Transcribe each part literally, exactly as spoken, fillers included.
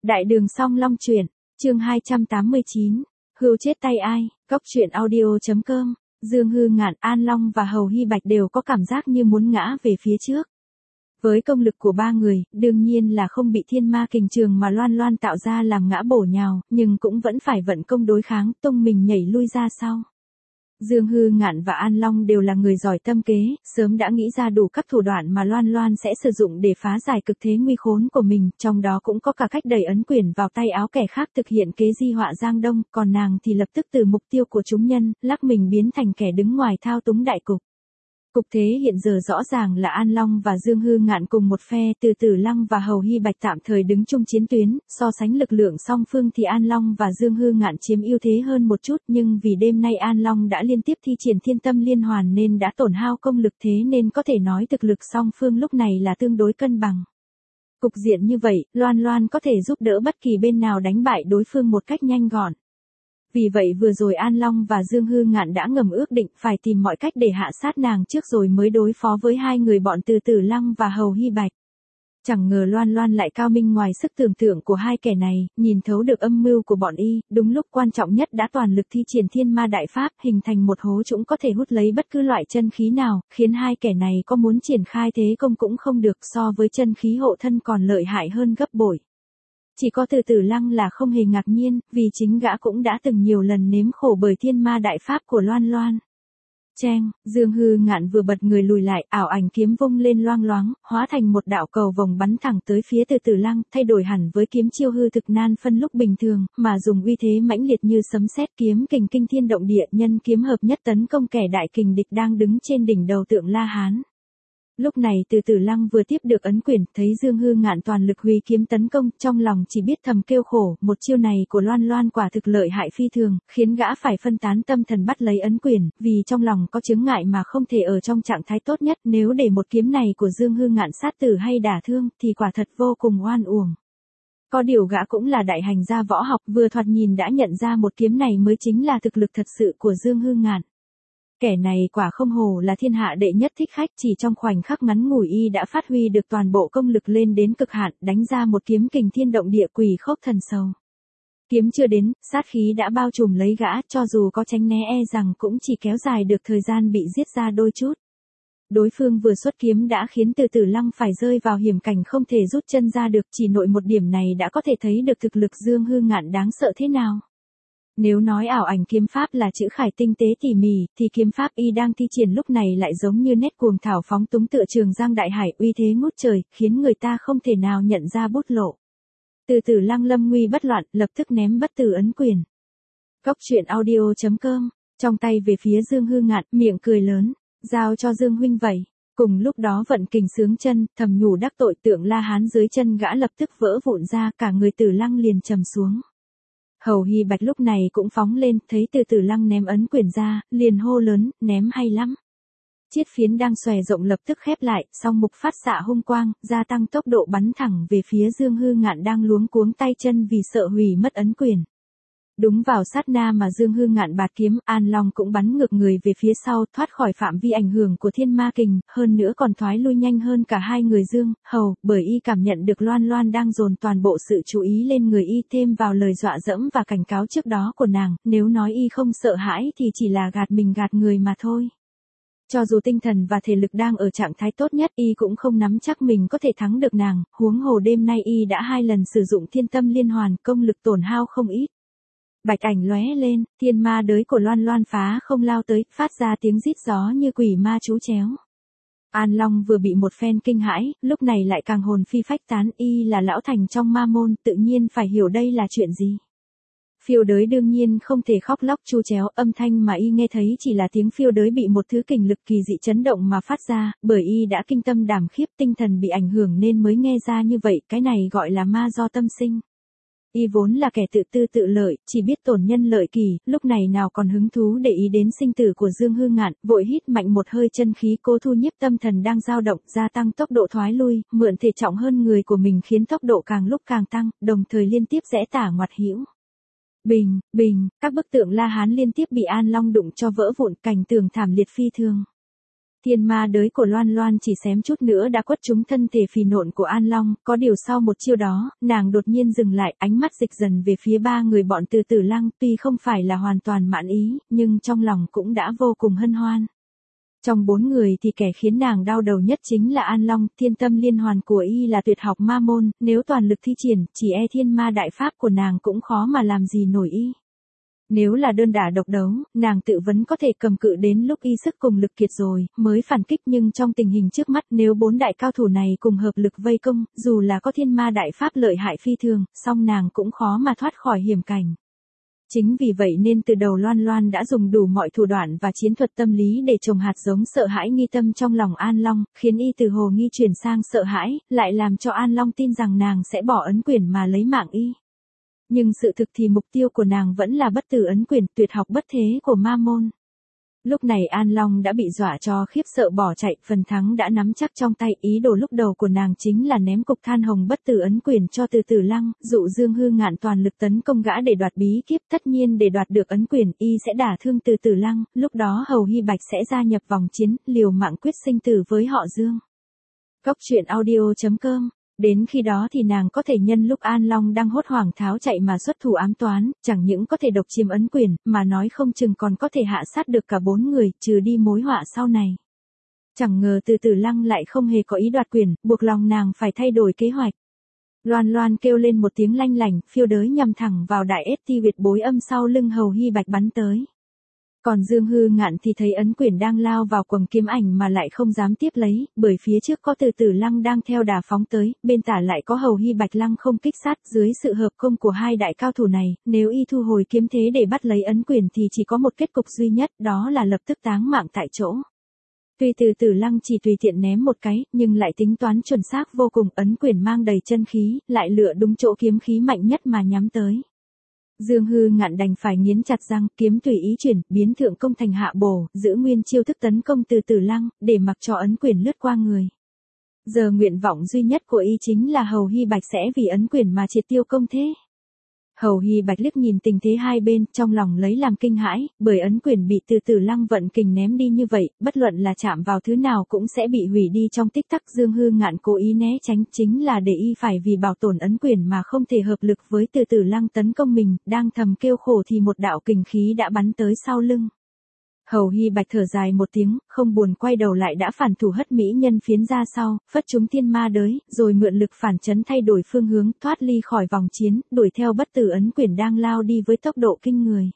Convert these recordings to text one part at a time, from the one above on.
Đại đường song long truyện, chương hai trăm tám mươi chín, hươu chết tay ai, góc truyện audio.com, Dương Hư Ngạn, An Long và Hầu Hy Bạch đều có cảm giác như muốn ngã về phía trước. Với công lực của ba người, đương nhiên là không bị thiên ma kình trường mà loan loan tạo ra làm ngã bổ nhào, nhưng cũng vẫn phải vận công đối kháng, tung mình nhảy lui ra sau. Dương Hư Ngạn và An Long đều là người giỏi tâm kế, sớm đã nghĩ ra đủ các thủ đoạn mà Loan Loan sẽ sử dụng để phá giải cực thế nguy khốn của mình, trong đó cũng có cả cách đẩy ấn quyển vào tay áo kẻ khác thực hiện kế di họa Giang Đông, còn nàng thì lập tức từ mục tiêu của chúng nhân, lắc mình biến thành kẻ đứng ngoài thao túng đại cục. Cục thế hiện giờ rõ ràng là An Long và Dương Hư Ngạn cùng một phe, Từ Tử Lăng và Hầu Hy Bạch tạm thời đứng chung chiến tuyến, so sánh lực lượng song phương thì An Long và Dương Hư Ngạn chiếm ưu thế hơn một chút, nhưng vì đêm nay An Long đã liên tiếp thi triển thiên tâm liên hoàn nên đã tổn hao công lực, thế nên có thể nói thực lực song phương lúc này là tương đối cân bằng. Cục diện như vậy, Loan Loan có thể giúp đỡ bất kỳ bên nào đánh bại đối phương một cách nhanh gọn. Vì vậy vừa rồi An Long và Dương Hư Ngạn đã ngầm ước định phải tìm mọi cách để hạ sát nàng trước rồi mới đối phó với hai người bọn Từ Tử Lăng và Hầu Hy Bạch. Chẳng ngờ Loan Loan lại cao minh ngoài sức tưởng tượng của hai kẻ này, nhìn thấu được âm mưu của bọn y, đúng lúc quan trọng nhất đã toàn lực thi triển thiên ma đại pháp, hình thành một hố trũng có thể hút lấy bất cứ loại chân khí nào, khiến hai kẻ này có muốn triển khai thế công cũng không được, so với chân khí hộ thân còn lợi hại hơn gấp bội. Chỉ có Từ Tử Lăng là không hề ngạc nhiên, vì chính gã cũng đã từng nhiều lần nếm khổ bởi thiên ma đại pháp của Loan Loan. Cheng, Dương Hư Ngạn vừa bật người lùi lại, ảo ảnh kiếm vung lên loang loáng, hóa thành một đạo cầu vòng bắn thẳng tới phía Từ Tử Lăng, thay đổi hẳn với kiếm chiêu hư thực nan phân lúc bình thường, mà dùng uy thế mãnh liệt như sấm sét, kiếm kình kinh thiên động địa, nhân kiếm hợp nhất tấn công kẻ đại kình địch đang đứng trên đỉnh đầu Tượng La Hán. Lúc này Từ Tử Lăng vừa tiếp được ấn quyển, thấy Dương Hư Ngạn toàn lực huy kiếm tấn công, trong lòng chỉ biết thầm kêu khổ, một chiêu này của Loan Loan quả thực lợi hại phi thường, khiến gã phải phân tán tâm thần bắt lấy ấn quyển, vì trong lòng có chướng ngại mà không thể ở trong trạng thái tốt nhất, nếu để một kiếm này của Dương Hư Ngạn sát tử hay đả thương, thì quả thật vô cùng oan uổng. Có điều gã cũng là đại hành gia võ học, vừa thoạt nhìn đã nhận ra một kiếm này mới chính là thực lực thật sự của Dương Hư Ngạn. Kẻ này quả không hồ là thiên hạ đệ nhất thích khách, chỉ trong khoảnh khắc ngắn ngủi y đã phát huy được toàn bộ công lực lên đến cực hạn, đánh ra một kiếm kình thiên động địa quỷ khốc thần sầu. Kiếm chưa đến, sát khí đã bao trùm lấy gã, cho dù có tránh né e rằng cũng chỉ kéo dài được thời gian bị giết ra đôi chút. Đối phương vừa xuất kiếm đã khiến Từ Tử Lăng phải rơi vào hiểm cảnh không thể rút chân ra được, chỉ nội một điểm này đã có thể thấy được thực lực Dương Hư Ngạn đáng sợ thế nào. Nếu nói ảo ảnh kiếm pháp là chữ khải tinh tế tỉ mỉ, thì kiếm pháp y đang thi triển lúc này lại giống như nét cuồng thảo phóng túng tựa Trường Giang đại hải, uy thế ngút trời, khiến người ta không thể nào nhận ra bút lộ. Từ Tử Lăng lâm nguy bất loạn, lập tức ném bất tử ấn quyền. Góc truyện audio.com, trong tay về phía Dương Hư Ngạn, miệng cười lớn, giao cho Dương huynh vậy. Cùng lúc đó vận kình sướng chân, thầm nhủ đắc tội, Tượng La Hán dưới chân gã lập tức vỡ vụn ra, cả người Tử Lăng liền trầm xuống. Hầu Hy Bạch lúc này cũng phóng lên, thấy Từ Tử Lăng ném ấn quyển ra, liền hô lớn, ném hay lắm. Chiết phiến đang xòe rộng lập tức khép lại, song mục phát xạ hung quang, gia tăng tốc độ bắn thẳng về phía Dương Hư Ngạn đang luống cuống tay chân vì sợ hủy mất ấn quyển. Đúng vào sát na mà Dương Hư Ngạn bạt kiếm, An Long cũng bắn ngược người về phía sau, thoát khỏi phạm vi ảnh hưởng của thiên ma kình, hơn nữa còn thoái lui nhanh hơn cả hai người Dương, Hầu, bởi y cảm nhận được Loan Loan đang dồn toàn bộ sự chú ý lên người y, thêm vào lời dọa dẫm và cảnh cáo trước đó của nàng, nếu nói y không sợ hãi thì chỉ là gạt mình gạt người mà thôi. Cho dù tinh thần và thể lực đang ở trạng thái tốt nhất, y cũng không nắm chắc mình có thể thắng được nàng, huống hồ đêm nay y đã hai lần sử dụng thiên tâm liên hoàn, công lực tổn hao không ít. Bạch ảnh lóe lên, thiên ma đới của Loan Loan phá không lao tới, phát ra tiếng rít gió như quỷ ma chú chéo. An Long vừa bị một phen kinh hãi, lúc này lại càng hồn phi phách tán, y là lão thành trong ma môn, tự nhiên phải hiểu đây là chuyện gì. Phiêu đới đương nhiên không thể khóc lóc chu chéo, âm thanh mà y nghe thấy chỉ là tiếng phiêu đới bị một thứ kình lực kỳ dị chấn động mà phát ra, bởi y đã kinh tâm đảm khiếp, tinh thần bị ảnh hưởng nên mới nghe ra như vậy, cái này gọi là ma do tâm sinh. Y vốn là kẻ tự tư tự lợi, chỉ biết tổn nhân lợi kỳ, lúc này nào còn hứng thú để ý đến sinh tử của Dương Hư Ngạn, vội hít mạnh một hơi chân khí cố thu nhiếp tâm thần đang dao động, gia tăng tốc độ thoái lui, mượn thể trọng hơn người của mình khiến tốc độ càng lúc càng tăng, đồng thời liên tiếp rẽ tả ngoặt hữu. Bình, bình, các bức tượng La Hán liên tiếp bị An Long đụng cho vỡ vụn, cảnh tường thảm liệt phi thường. Thiên ma đới của Loan Loan chỉ xém chút nữa đã quất trúng thân thể phì nộn của An Long, có điều sau một chiêu đó, nàng đột nhiên dừng lại, ánh mắt dịch dần về phía ba người bọn Từ Tử Lăng, tuy không phải là hoàn toàn mãn ý, nhưng trong lòng cũng đã vô cùng hân hoan. Trong bốn người thì kẻ khiến nàng đau đầu nhất chính là An Long, thiên tâm liên hoàn của y là tuyệt học ma môn, nếu toàn lực thi triển, chỉ e thiên ma đại pháp của nàng cũng khó mà làm gì nổi y. Nếu là đơn đả độc đấu, nàng tự vấn có thể cầm cự đến lúc y sức cùng lực kiệt rồi, mới phản kích, nhưng trong tình hình trước mắt nếu bốn đại cao thủ này cùng hợp lực vây công, dù là có thiên ma đại pháp lợi hại phi thường, song nàng cũng khó mà thoát khỏi hiểm cảnh. Chính vì vậy nên từ đầu Loan Loan đã dùng đủ mọi thủ đoạn và chiến thuật tâm lý để trồng hạt giống sợ hãi nghi tâm trong lòng An Long, khiến y từ hồ nghi chuyển sang sợ hãi, lại làm cho An Long tin rằng nàng sẽ bỏ ấn quyển mà lấy mạng y. Nhưng sự thực thì mục tiêu của nàng vẫn là bất tử ấn quyển, tuyệt học bất thế của ma môn. Lúc này An Long đã bị dọa cho khiếp sợ bỏ chạy, phần thắng đã nắm chắc trong tay, ý đồ lúc đầu của nàng chính là ném cục than hồng bất tử ấn quyển cho Từ Tử Lăng, dụ Dương Hư Ngạn toàn lực tấn công gã để đoạt bí kíp, tất nhiên để đoạt được ấn quyển, y sẽ đả thương Từ Tử Lăng, lúc đó Hầu Hy Bạch sẽ gia nhập vòng chiến, liều mạng quyết sinh tử với họ Dương. Góc truyện audio chấm com. Đến khi đó thì nàng có thể nhân lúc An Long đang hốt hoảng tháo chạy mà xuất thủ ám toán, chẳng những có thể độc chiếm ấn quyền, mà nói không chừng còn có thể hạ sát được cả bốn người, trừ đi mối họa sau này. Chẳng ngờ Từ Tử Lăng lại không hề có ý đoạt quyền, buộc lòng nàng phải thay đổi kế hoạch. Loan Loan kêu lên một tiếng lanh lảnh, phiêu đới nhằm thẳng vào đại ết ti huyệt bối âm sau lưng Hầu Hy Bạch bắn tới. Còn Dương Hư Ngạn thì thấy ấn quyển đang lao vào quầng kiếm ảnh mà lại không dám tiếp lấy, bởi phía trước có Từ Tử Lăng đang theo đà phóng tới, bên tả lại có Hầu Hy Bạch lăng không kích sát, dưới sự hợp công của hai đại cao thủ này, nếu y thu hồi kiếm thế để bắt lấy ấn quyển thì chỉ có một kết cục duy nhất, đó là lập tức táng mạng tại chỗ. Tuy Từ Tử Lăng chỉ tùy tiện ném một cái, nhưng lại tính toán chuẩn xác vô cùng, ấn quyển mang đầy chân khí, lại lựa đúng chỗ kiếm khí mạnh nhất mà nhắm tới. Dương Hư Ngạn đành phải nghiến chặt răng, kiếm tùy ý chuyển, biến thượng công thành hạ bổ, giữ nguyên chiêu thức tấn công Từ Tử Lăng, để mặc cho ấn quyền lướt qua người. Giờ nguyện vọng duy nhất của y chính là Hầu Hy Bạch sẽ vì ấn quyền mà triệt tiêu công thế. Hầu Hy Bạch liếc nhìn tình thế hai bên, trong lòng lấy làm kinh hãi, bởi ấn quyền bị Từ Tử Lăng vận kình ném đi như vậy, bất luận là chạm vào thứ nào cũng sẽ bị hủy đi trong tích tắc. Dương Hư Ngạn cố ý né tránh, chính là để y phải vì bảo tồn ấn quyền mà không thể hợp lực với Từ Tử Lăng tấn công mình, đang thầm kêu khổ thì một đạo kình khí đã bắn tới sau lưng. Hầu Hy Bạch thở dài một tiếng, không buồn quay đầu lại đã phản thủ hất mỹ nhân phiến ra sau, phất trúng thiên ma đới, rồi mượn lực phản chấn thay đổi phương hướng, thoát ly khỏi vòng chiến, đuổi theo bất tử ấn quyển đang lao đi với tốc độ kinh người.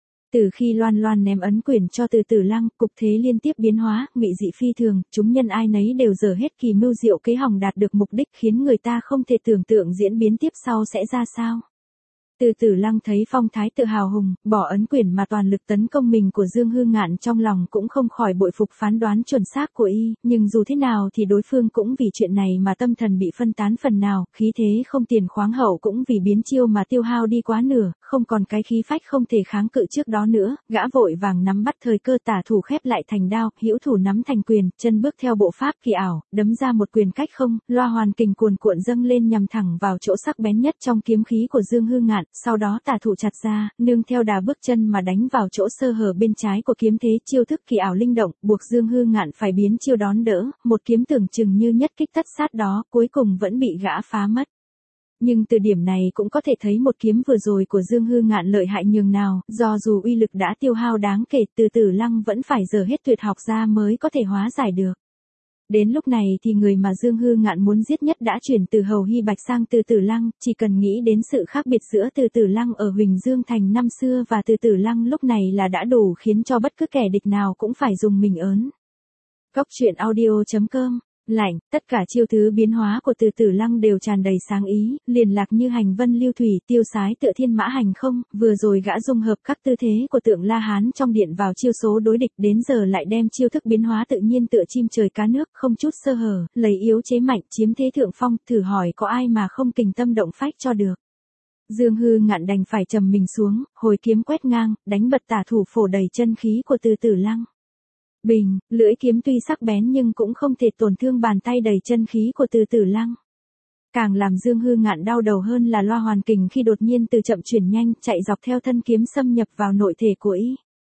Từ khi Loan Loan ném ấn quyển cho Từ Tử Lăng, cục thế liên tiếp biến hóa, ngụy dị phi thường, chúng nhân ai nấy đều dở hết kỳ mưu diệu kế hòng đạt được mục đích, khiến người ta không thể tưởng tượng diễn biến tiếp sau sẽ ra sao. Từ Tử Lăng thấy phong thái tự hào hùng, bỏ ấn quyển mà toàn lực tấn công mình của Dương Hư Ngạn, trong lòng cũng không khỏi bội phục phán đoán chuẩn xác của y, nhưng dù thế nào thì đối phương cũng vì chuyện này mà tâm thần bị phân tán phần nào, khí thế không tiền khoáng hậu cũng vì biến chiêu mà tiêu hao đi quá nửa, không còn cái khí phách không thể kháng cự trước đó nữa, gã vội vàng nắm bắt thời cơ tả thủ khép lại thành đao, hữu thủ nắm thành quyền, chân bước theo bộ pháp kỳ ảo, đấm ra một quyền cách không, loa hoàn kình cuồn cuộn dâng lên nhằm thẳng vào chỗ sắc bén nhất trong kiếm khí của Dương Hư Ngạn. Sau đó tả thủ chặt ra, nương theo đà bước chân mà đánh vào chỗ sơ hở bên trái của kiếm thế, chiêu thức kỳ ảo linh động, buộc Dương Hư Ngạn phải biến chiêu đón đỡ, một kiếm tưởng chừng như nhất kích tất sát đó, cuối cùng vẫn bị gã phá mất. Nhưng từ điểm này cũng có thể thấy một kiếm vừa rồi của Dương Hư Ngạn lợi hại nhường nào, do dù uy lực đã tiêu hao đáng kể, Từ Tử Lăng vẫn phải dở hết tuyệt học ra mới có thể hóa giải được. Đến lúc này thì người mà Dương Hư Ngạn muốn giết nhất đã chuyển từ Hầu Hy Bạch sang Từ Tử Lăng, chỉ cần nghĩ đến sự khác biệt giữa Từ Tử Lăng ở Huỳnh Dương Thành năm xưa và Từ Tử Lăng lúc này là đã đủ khiến cho bất cứ kẻ địch nào cũng phải dùng mình ớn. Góc truyện audio chấm com. Lạnh, tất cả chiêu thứ biến hóa của Từ Tử Lăng đều tràn đầy sáng ý, liền lạc như hành vân lưu thủy, tiêu sái tựa thiên mã hành không, vừa rồi gã dung hợp các tư thế của Tượng La Hán trong điện vào chiêu số đối địch, đến giờ lại đem chiêu thức biến hóa tự nhiên tựa chim trời cá nước, không chút sơ hở, lấy yếu chế mạnh, chiếm thế thượng phong, thử hỏi có ai mà không kình tâm động phách cho được. Dương Hư Ngạn đành phải trầm mình xuống, hồi kiếm quét ngang, đánh bật tả thủ phổ đầy chân khí của Từ Tử Lăng. Bình, lưỡi kiếm tuy sắc bén nhưng cũng không thể tổn thương bàn tay đầy chân khí của Từ Tử Lăng. Càng làm Dương Hư Ngạn đau đầu hơn là loa hoàn kình khi đột nhiên từ chậm chuyển nhanh, chạy dọc theo thân kiếm xâm nhập vào nội thể của y.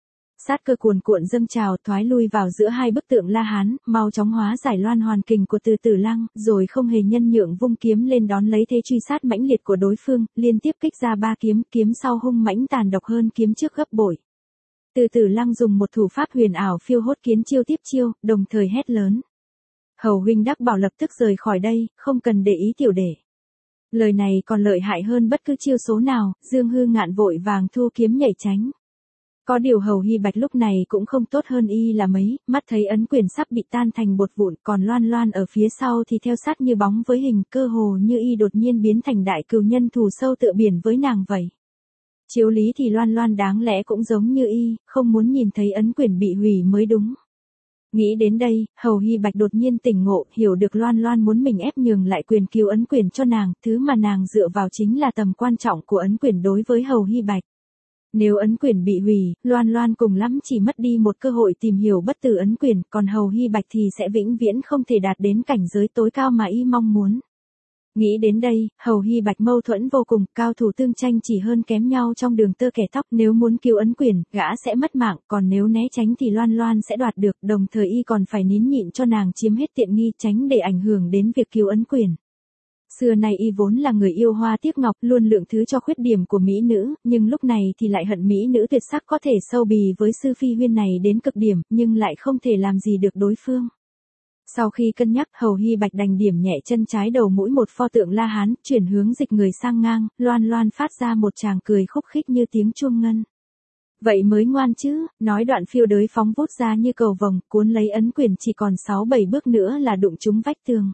sát cơ cuồn cuộn dâng trào thoái lui vào giữa hai bức tượng La Hán, mau chóng hóa giải loan hoàn kình của Từ Tử Lăng, rồi không hề nhân nhượng vung kiếm lên đón lấy thế truy sát mãnh liệt của đối phương, liên tiếp kích ra ba kiếm, kiếm sau hung mãnh tàn độc hơn kiếm trước gấp bội. Từ Tử Lăng dùng một thủ pháp huyền ảo phiêu hốt kiến chiêu tiếp chiêu, đồng thời hét lớn: "Hầu huynh đắc bảo lập tức rời khỏi đây, không cần để ý tiểu đệ." Lời này còn lợi hại hơn bất cứ chiêu số nào, Dương Hư Ngạn vội vàng thu kiếm nhảy tránh. Có điều Hầu Hy Bạch lúc này cũng không tốt hơn y là mấy, mắt thấy ấn quyền sắp bị tan thành bột vụn, còn Loan Loan ở phía sau thì theo sát như bóng với hình, cơ hồ như y đột nhiên biến thành đại cừu nhân thù sâu tựa biển với nàng vậy. Chiếu lý thì Loan Loan đáng lẽ cũng giống như y, không muốn nhìn thấy ấn quyền bị hủy mới đúng. Nghĩ đến đây, Hầu Hy Bạch đột nhiên tỉnh ngộ, hiểu được Loan Loan muốn mình ép nhường lại quyền cứu ấn quyền cho nàng, thứ mà nàng dựa vào chính là tầm quan trọng của ấn quyền đối với Hầu Hy Bạch. Nếu ấn quyền bị hủy, Loan Loan cùng lắm chỉ mất đi một cơ hội tìm hiểu bất tử ấn quyền, còn Hầu Hy Bạch thì sẽ vĩnh viễn không thể đạt đến cảnh giới tối cao mà y mong muốn. Nghĩ đến đây, Hầu Hy Bạch mâu thuẫn vô cùng, cao thủ tương tranh chỉ hơn kém nhau trong đường tơ kẻ tóc, nếu muốn cứu ấn quyền, gã sẽ mất mạng, còn nếu né tránh thì Loan Loan sẽ đoạt được, đồng thời y còn phải nín nhịn cho nàng chiếm hết tiện nghi, tránh để ảnh hưởng đến việc cứu ấn quyền. Xưa nay y vốn là người yêu hoa tiếc ngọc, luôn lượng thứ cho khuyết điểm của mỹ nữ, nhưng lúc này thì lại hận mỹ nữ tuyệt sắc có thể sâu bì với Sư Phi Huyên này đến cực điểm, nhưng lại không thể làm gì được đối phương. Sau khi cân nhắc, Hầu Hy Bạch đành điểm nhẹ chân trái đầu mũi một pho tượng La Hán, chuyển hướng dịch người sang ngang, Loan Loan phát ra một tràng cười khúc khích như tiếng chuông ngân. Vậy mới ngoan chứ, nói đoạn phiêu đới phóng vút ra như cầu vồng, cuốn lấy ấn quyền, chỉ còn sáu bảy bước nữa là đụng trúng vách tường.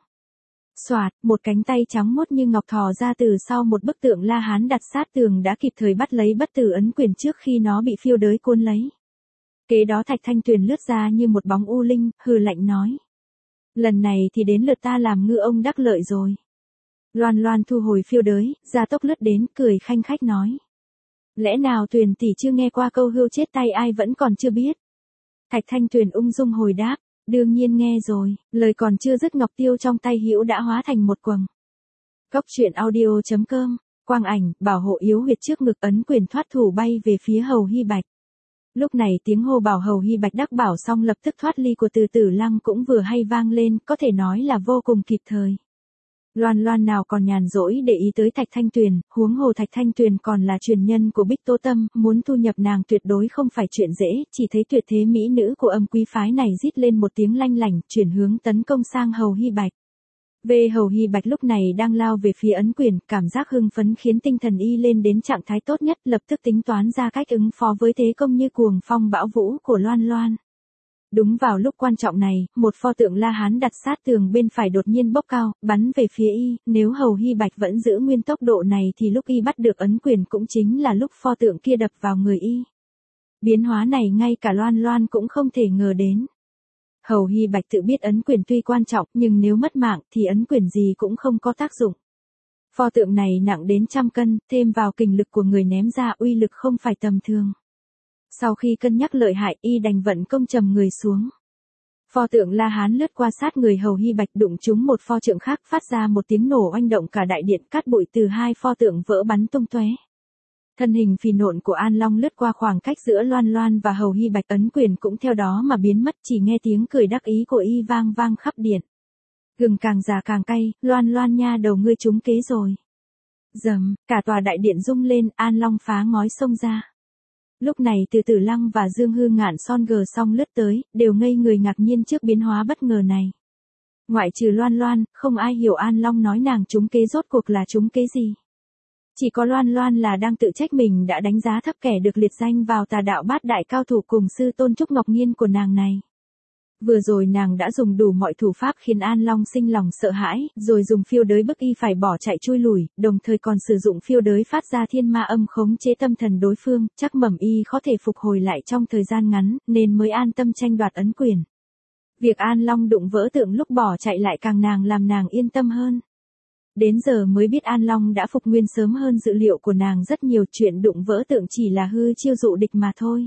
Xoạt, một cánh tay trắng muốt như ngọc thò ra từ sau một bức tượng La Hán đặt sát tường đã kịp thời bắt lấy bất tử ấn quyền trước khi nó bị phiêu đới cuốn lấy. Kế đó Thạch Thanh Tuyền lướt ra như một bóng u linh, hừ lạnh nói: "Lần này thì đến lượt ta làm ngư ông đắc lợi rồi." Loan Loan thu hồi phiêu đới, gia tốc lướt đến, cười khanh khách nói: "Lẽ nào Tuyền tỷ chưa nghe qua câu hươu chết tay ai vẫn còn chưa biết?" Thạch Thanh Tuyền ung dung hồi đáp: "Đương nhiên nghe rồi." Lời còn chưa dứt, ngọc tiêu trong tay hữu đã hóa thành một quầng. Cốc truyện audio chấm com, quang ảnh, bảo hộ yếu huyệt trước ngực, ấn quyền thoát thủ bay về phía Hầu Hy Bạch. Lúc này tiếng hô bảo Hầu Hy Bạch đắc bảo xong lập tức thoát ly của Từ Tử Lăng cũng vừa hay vang lên, có thể nói là vô cùng kịp thời. Loan Loan nào còn nhàn rỗi để ý tới Thạch Thanh Tuyền, huống hồ Thạch Thanh Tuyền còn là truyền nhân của Bích Tô Tâm, muốn thu nhập nàng tuyệt đối không phải chuyện dễ, chỉ thấy tuyệt thế mỹ nữ của Âm Quý phái này rít lên một tiếng lanh lảnh, chuyển hướng tấn công sang Hầu Hy Bạch. Về Hầu Hy Bạch lúc này đang lao về phía ấn quyền, cảm giác hưng phấn khiến tinh thần y lên đến trạng thái tốt nhất, lập tức tính toán ra cách ứng phó với thế công như cuồng phong bão vũ của Loan Loan. Đúng vào lúc quan trọng này, một pho tượng La Hán đặt sát tường bên phải đột nhiên bốc cao, bắn về phía y, nếu Hầu Hy Bạch vẫn giữ nguyên tốc độ này thì lúc y bắt được ấn quyền cũng chính là lúc pho tượng kia đập vào người y. Biến hóa này ngay cả Loan Loan cũng không thể ngờ đến. Hầu Hy Bạch tự biết ấn quyền tuy quan trọng, nhưng nếu mất mạng thì ấn quyền gì cũng không có tác dụng. Pho tượng này nặng đến trăm cân, thêm vào kình lực của người ném ra, uy lực không phải tầm thường. Sau khi cân nhắc lợi hại, y đành vận công trầm người xuống. Pho tượng La Hán lướt qua sát người Hầu Hy Bạch, đụng trúng một pho tượng khác, phát ra một tiếng nổ oanh động cả đại điện, cát bụi từ hai pho tượng vỡ bắn tung tóe. Thân hình phì nộn của An Long lướt qua khoảng cách giữa Loan Loan và Hầu Hy Bạch, ấn quyền cũng theo đó mà biến mất, chỉ nghe tiếng cười đắc ý của y vang vang khắp điện. Gừng càng già càng cay, Loan Loan nha đầu ngươi trúng kế rồi. Dầm, cả tòa đại điện rung lên, An Long phá ngói xông ra. Lúc này Từ Tử Lăng và Dương Hư Ngạn son gờ song lướt tới, đều ngây người ngạc nhiên trước biến hóa bất ngờ này. Ngoại trừ Loan Loan, không ai hiểu An Long nói nàng trúng kế rốt cuộc là trúng kế gì. Chỉ có Loan Loan là đang tự trách mình đã đánh giá thấp kẻ được liệt danh vào tà đạo bát đại cao thủ cùng sư tôn Trúc Ngọc Nhiên của nàng này. Vừa rồi nàng đã dùng đủ mọi thủ pháp khiến An Long sinh lòng sợ hãi, rồi dùng phiêu đới bức y phải bỏ chạy chui lùi, đồng thời còn sử dụng phiêu đới phát ra thiên ma âm khống chế tâm thần đối phương, chắc mẩm y có thể phục hồi lại trong thời gian ngắn, nên mới an tâm tranh đoạt ấn quyền. Việc An Long đụng vỡ tượng lúc bỏ chạy lại càng nàng làm nàng yên tâm hơn. Đến giờ mới biết An Long đã phục nguyên sớm hơn dự liệu của nàng rất nhiều, chuyện đụng vỡ tượng chỉ là hư chiêu dụ địch mà thôi.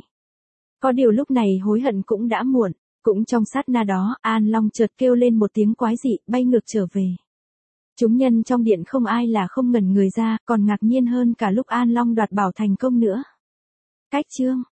Có điều lúc này hối hận cũng đã muộn. Cũng trong sát na đó, An Long chợt kêu lên một tiếng quái dị, bay ngược trở về. Chúng nhân trong điện không ai là không ngẩn người ra, còn ngạc nhiên hơn cả lúc An Long đoạt bảo thành công nữa. Cách chương